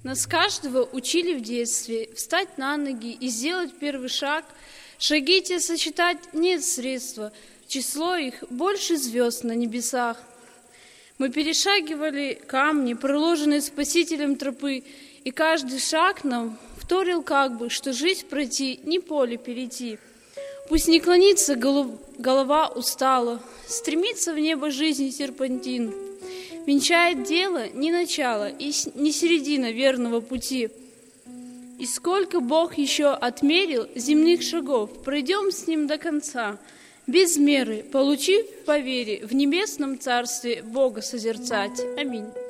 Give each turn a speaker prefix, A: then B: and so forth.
A: Нас каждого учили в детстве встать на ноги и сделать первый шаг. Шаги те сочетать нет средства, число их больше звезд на небесах. Мы перешагивали камни, проложенные Спасителем тропы, и каждый шаг нам вторил как бы, что жизнь пройти, не поле перейти. Пусть не клонится голова устала, стремится в небо жизни серпантин. Венчает дело не начало и не середина верного пути. И сколько Бог еще отмерил земных шагов, пройдем с Ним до конца, без меры, получив по вере в небесном царстве Бога созерцать. Аминь.